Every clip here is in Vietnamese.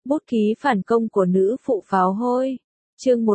Bút ký phản công của nữ phụ pháo hôi. Chương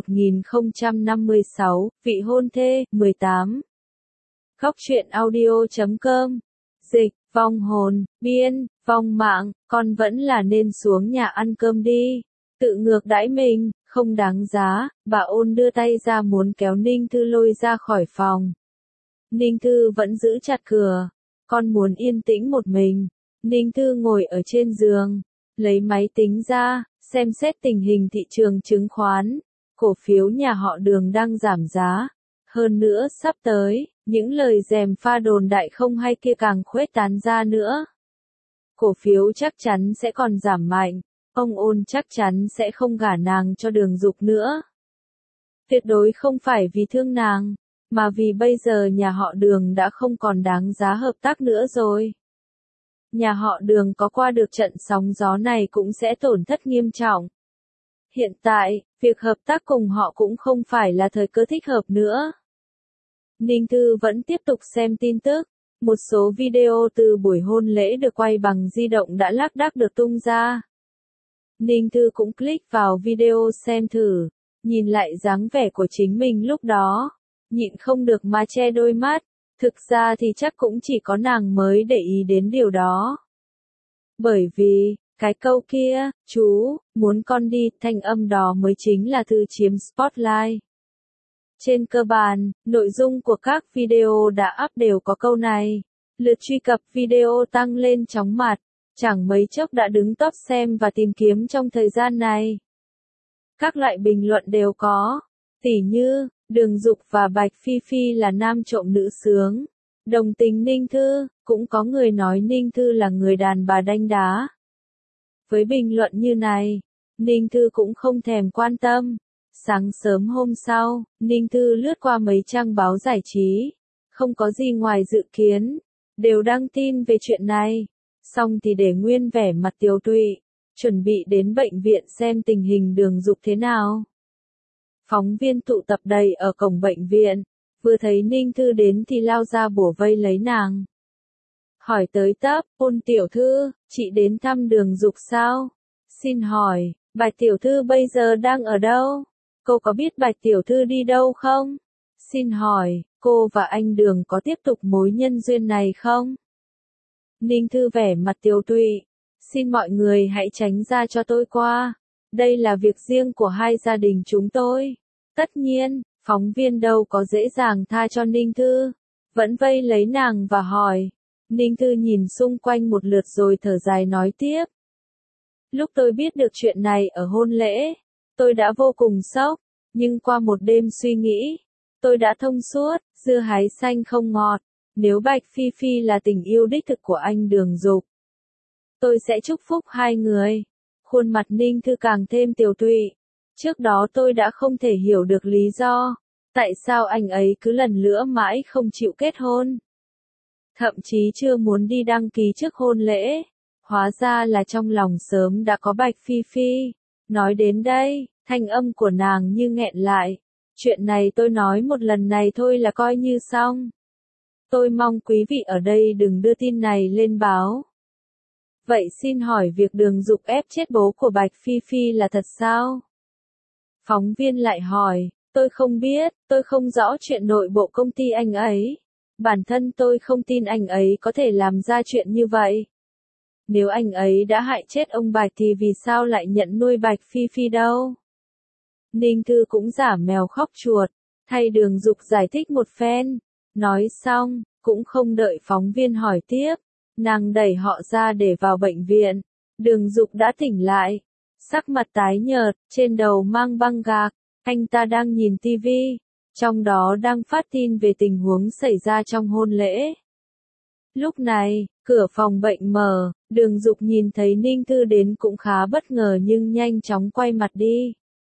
1056, vị hôn thê, 18. Góc truyện audio.com. Dịch, vong hồn, biên, vong mạng, con vẫn là nên xuống nhà ăn cơm đi. Tự ngược đãi mình, không đáng giá. Bà Ôn đưa tay ra muốn kéo Ninh Thư lôi ra khỏi phòng. Ninh Thư vẫn giữ chặt cửa. Con muốn yên tĩnh một mình. Ninh Thư ngồi ở trên giường, lấy máy tính ra, xem xét tình hình thị trường chứng khoán. Cổ phiếu nhà họ Đường đang giảm giá. Hơn nữa sắp tới, những lời gièm pha đồn đại không hay kia càng khuếch tán ra nữa. Cổ phiếu chắc chắn sẽ còn giảm mạnh. Ông Ôn chắc chắn sẽ không gả nàng cho Đường Dục nữa. Tuyệt đối không phải vì thương nàng, mà vì bây giờ nhà họ Đường đã không còn đáng giá hợp tác nữa rồi. Nhà họ Đường có qua được trận sóng gió này cũng sẽ tổn thất nghiêm trọng. Hiện tại, việc hợp tác cùng họ cũng không phải là thời cơ thích hợp nữa. Ninh Thư vẫn tiếp tục xem tin tức. Một số video từ buổi hôn lễ được quay bằng di động đã lác đác được tung ra. Ninh Thư cũng click vào video xem thử, nhìn lại dáng vẻ của chính mình lúc đó, nhịn không được mà che đôi mắt. Thực ra thì chắc cũng chỉ có nàng mới để ý đến điều đó. Bởi vì, cái câu kia, chú, muốn con đi, thanh âm đó mới chính là thứ chiếm spotlight. Trên cơ bản, nội dung của các video đã up đều có câu này. Lượt truy cập video tăng lên chóng mặt, chẳng mấy chốc đã đứng top xem và tìm kiếm trong thời gian này. Các loại bình luận đều có, tỉ như, Đường Dục và Bạch Phi Phi là nam trộm nữ sướng. Đồng tình Ninh Thư, cũng có người nói Ninh Thư là người đàn bà đanh đá. Với bình luận như này, Ninh Thư cũng không thèm quan tâm. Sáng sớm hôm sau, Ninh Thư lướt qua mấy trang báo giải trí. Không có gì ngoài dự kiến, đều đăng tin về chuyện này. Xong thì để nguyên vẻ mặt tiều tụy, chuẩn bị đến bệnh viện xem tình hình Đường Dục thế nào. Phóng viên tụ tập đầy ở cổng bệnh viện, vừa thấy Ninh Thư đến thì lao ra bủa vây lấy nàng. Hỏi tới tấp, Ôn tiểu thư, chị đến thăm Đường Dục sao? Xin hỏi, Bạch tiểu thư bây giờ đang ở đâu? Cô có biết Bạch tiểu thư đi đâu không? Xin hỏi, cô và anh Đường có tiếp tục mối nhân duyên này không? Ninh Thư vẻ mặt tiều tụy, xin mọi người hãy tránh ra cho tôi qua. Đây là việc riêng của hai gia đình chúng tôi. Tất nhiên, phóng viên đâu có dễ dàng tha cho Ninh Thư, vẫn vây lấy nàng và hỏi. Ninh Thư nhìn xung quanh một lượt rồi thở dài nói tiếp. Lúc tôi biết được chuyện này ở hôn lễ, tôi đã vô cùng sốc, nhưng qua một đêm suy nghĩ, tôi đã thông suốt, dưa hái xanh không ngọt. Nếu Bạch Phi Phi là tình yêu đích thực của anh Đường Dục, tôi sẽ chúc phúc hai người. Khuôn mặt Ninh Thư càng thêm tiều tụy. Trước đó tôi đã không thể hiểu được lý do, tại sao anh ấy cứ lần nữa mãi không chịu kết hôn. Thậm chí chưa muốn đi đăng ký trước hôn lễ. Hóa ra là trong lòng sớm đã có Bạch Phi Phi. Nói đến đây, thanh âm của nàng như nghẹn lại. Chuyện này tôi nói một lần này thôi là coi như xong. Tôi mong quý vị ở đây đừng đưa tin này lên báo. Vậy xin hỏi việc Đường Dục ép chết bố của Bạch Phi Phi là thật sao? Phóng viên lại hỏi, tôi không biết, tôi không rõ chuyện nội bộ công ty anh ấy. Bản thân tôi không tin anh ấy có thể làm ra chuyện như vậy. Nếu anh ấy đã hại chết ông Bạch thì vì sao lại nhận nuôi Bạch Phi Phi đâu? Ninh Thư cũng giả mèo khóc chuột, thay Đường Dục giải thích một phen. Nói xong, cũng không đợi phóng viên hỏi tiếp, nàng đẩy họ ra để vào bệnh viện. Đường Dục đã tỉnh lại, sắc mặt tái nhợt, trên đầu mang băng gạc. Anh ta đang nhìn tivi, trong đó đang phát tin về tình huống xảy ra trong hôn lễ. Lúc này, cửa phòng bệnh mở, Đường Dục nhìn thấy Ninh Thư đến cũng khá bất ngờ nhưng nhanh chóng quay mặt đi.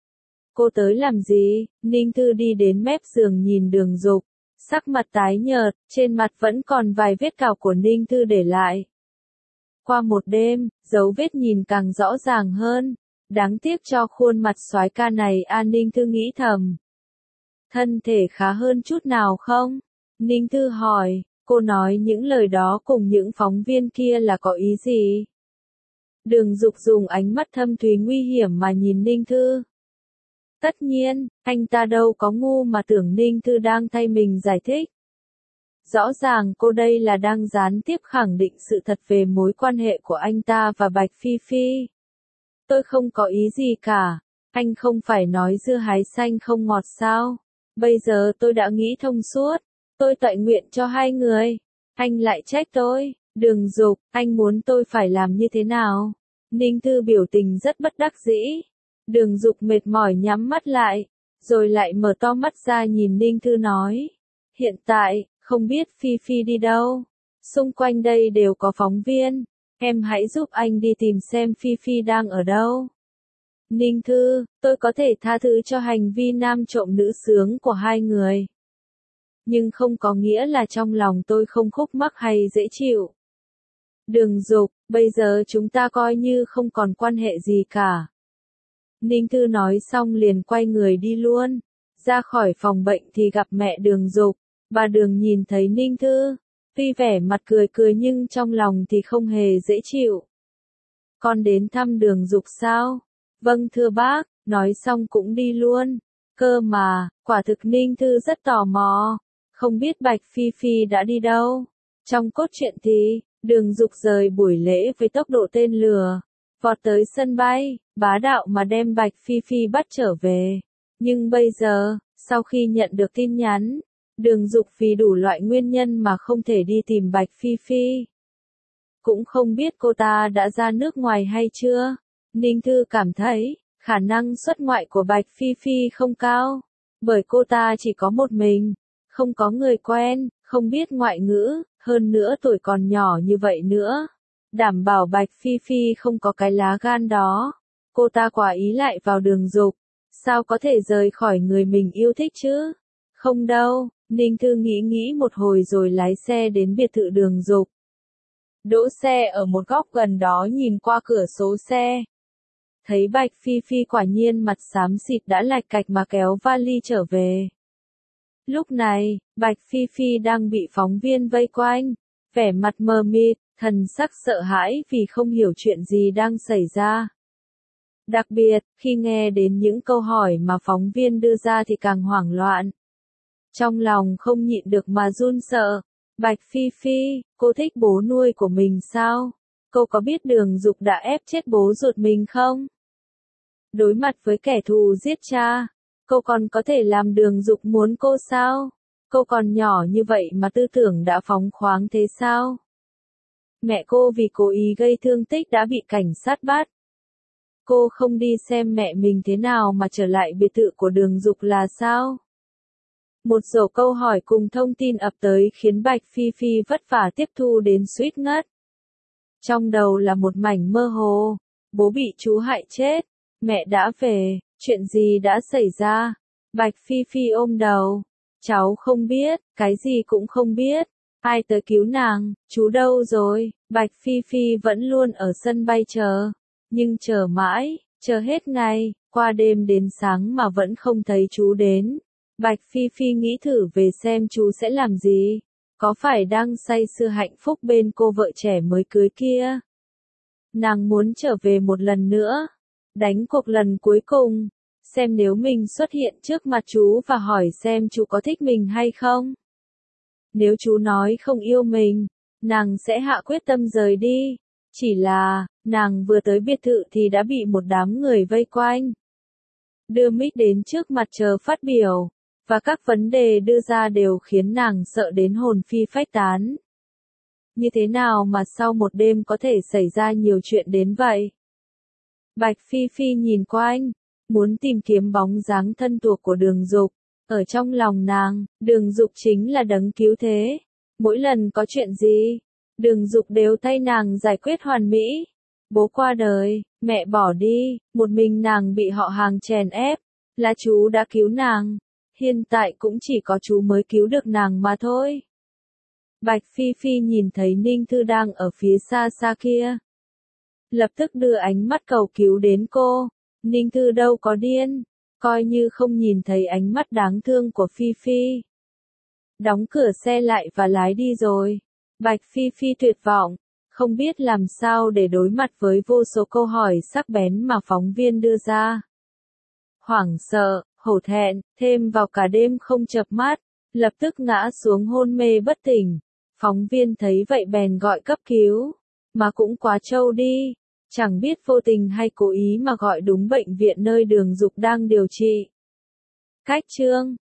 Cô tới làm gì? Ninh Thư đi đến mép giường nhìn Đường Dục, sắc mặt tái nhợt, trên mặt vẫn còn vài vết cào của Ninh Thư để lại. Qua một đêm, dấu vết nhìn càng rõ ràng hơn. Đáng tiếc cho khuôn mặt soái ca này Ninh Thư nghĩ thầm. Thân thể khá hơn chút nào không? Ninh Thư hỏi, cô nói những lời đó cùng những phóng viên kia là có ý gì? Đường Dục dùng ánh mắt thâm thúy nguy hiểm mà nhìn Ninh Thư. Tất nhiên, anh ta đâu có ngu mà tưởng Ninh Thư đang thay mình giải thích. Rõ ràng cô đây là đang gián tiếp khẳng định sự thật về mối quan hệ của anh ta và Bạch Phi Phi. Tôi không có ý gì cả, anh không phải nói dưa hái xanh không ngọt sao? Bây giờ tôi đã nghĩ thông suốt, tôi tọa nguyện cho hai người. Anh lại trách tôi, Đường Dục, anh muốn tôi phải làm như thế nào? Ninh Thư biểu tình rất bất đắc dĩ. Đường Dục mệt mỏi nhắm mắt lại, rồi lại mở to mắt ra nhìn Ninh Thư nói. Hiện tại, không biết Phi Phi đi đâu. Xung quanh đây đều có phóng viên. Em hãy giúp anh đi tìm xem Phi Phi đang ở đâu. Ninh Thư, tôi có thể tha thứ cho hành vi nam trộm nữ xướng của hai người. Nhưng không có nghĩa là trong lòng tôi không khúc mắc hay dễ chịu. Đường Dục, bây giờ chúng ta coi như không còn quan hệ gì cả. Ninh Thư nói xong liền quay người đi luôn. Ra khỏi phòng bệnh thì gặp mẹ Đường Dục. Bà Đường nhìn thấy Ninh Thư, tuy vẻ mặt cười cười nhưng trong lòng thì không hề dễ chịu. Con đến thăm Đường Dục sao? Vâng thưa bác, nói xong cũng đi luôn. Cơ mà, quả thực Ninh Thư rất tò mò, không biết Bạch Phi Phi đã đi đâu. Trong cốt truyện thì, Đường Dục rời buổi lễ với tốc độ tên lửa, vọt tới sân bay, bá đạo mà đem Bạch Phi Phi bắt trở về. Nhưng bây giờ, sau khi nhận được tin nhắn, Đường Dục vì đủ loại nguyên nhân mà không thể đi tìm Bạch Phi Phi. Cũng không biết cô ta đã ra nước ngoài hay chưa. Ninh Thư cảm thấy, khả năng xuất ngoại của Bạch Phi Phi không cao, bởi cô ta chỉ có một mình, không có người quen, không biết ngoại ngữ, hơn nữa tuổi còn nhỏ như vậy nữa. Đảm bảo Bạch Phi Phi không có cái lá gan đó. Cô ta quả ý lại vào Đường Dục, sao có thể rời khỏi người mình yêu thích chứ? Không đâu, Ninh Thư nghĩ một hồi rồi lái xe đến biệt thự Đường Dục. Đỗ xe ở một góc gần đó nhìn qua cửa sổ xe. Thấy Bạch Phi Phi quả nhiên mặt xám xịt đã lạch cạch mà kéo vali trở về. Lúc này, Bạch Phi Phi đang bị phóng viên vây quanh, vẻ mặt mờ mịt, thần sắc sợ hãi vì không hiểu chuyện gì đang xảy ra. Đặc biệt, khi nghe đến những câu hỏi mà phóng viên đưa ra thì càng hoảng loạn. Trong lòng không nhịn được mà run sợ. Bạch Phi Phi, cô thích bố nuôi của mình sao? Cô có biết Đường Dục đã ép chết bố ruột mình không? Đối mặt với kẻ thù giết cha, cô còn có thể làm Đường Dục muốn cô sao? Cô còn nhỏ như vậy mà tư tưởng đã phóng khoáng thế sao? Mẹ cô vì cố ý gây thương tích đã bị cảnh sát bắt. Cô không đi xem mẹ mình thế nào mà trở lại biệt thự của Đường Dục là sao? Một dổ câu hỏi cùng thông tin ập tới khiến Bạch Phi Phi vất vả tiếp thu đến suýt ngất. Trong đầu là một mảnh mơ hồ, bố bị chú hại chết, mẹ đã về, chuyện gì đã xảy ra? Bạch Phi Phi ôm đầu, cháu không biết, cái gì cũng không biết, ai tới cứu nàng, chú đâu rồi? Bạch Phi Phi vẫn luôn ở sân bay chờ, nhưng chờ mãi, chờ hết ngày, qua đêm đến sáng mà vẫn không thấy chú đến. Bạch Phi Phi nghĩ thử về xem chú sẽ làm gì, có phải đang say sưa hạnh phúc bên cô vợ trẻ mới cưới kia. Nàng muốn trở về một lần nữa, đánh cuộc lần cuối cùng, xem nếu mình xuất hiện trước mặt chú và hỏi xem chú có thích mình hay không. Nếu chú nói không yêu mình, nàng sẽ hạ quyết tâm rời đi. Chỉ là, nàng vừa tới biệt thự thì đã bị một đám người vây quanh. Đưa mic đến trước mặt chờ phát biểu, và các vấn đề đưa ra đều khiến nàng sợ đến hồn phi phách tán. Như thế nào mà sau một đêm có thể xảy ra nhiều chuyện đến vậy? Bạch Phi Phi nhìn quanh, muốn tìm kiếm bóng dáng thân thuộc của Đường Dục. Ở trong lòng nàng, Đường Dục chính là đấng cứu thế. Mỗi lần có chuyện gì, Đường Dục đều thay nàng giải quyết hoàn mỹ. Bố qua đời, mẹ bỏ đi, một mình nàng bị họ hàng chèn ép, là chú đã cứu nàng. Hiện tại cũng chỉ có chú mới cứu được nàng mà thôi. Bạch Phi Phi nhìn thấy Ninh Thư đang ở phía xa xa kia, lập tức đưa ánh mắt cầu cứu đến cô. Ninh Thư đâu có điên, coi như không nhìn thấy ánh mắt đáng thương của Phi Phi. Đóng cửa xe lại và lái đi rồi. Bạch Phi Phi tuyệt vọng, không biết làm sao để đối mặt với vô số câu hỏi sắc bén mà phóng viên đưa ra. Hoảng sợ, hổ thẹn, thêm vào cả đêm không chợp mắt, lập tức ngã xuống hôn mê bất tỉnh. Phóng viên thấy vậy bèn gọi cấp cứu, mà cũng quá trâu đi, chẳng biết vô tình hay cố ý mà gọi đúng bệnh viện nơi Đường Dục đang điều trị. Cách chương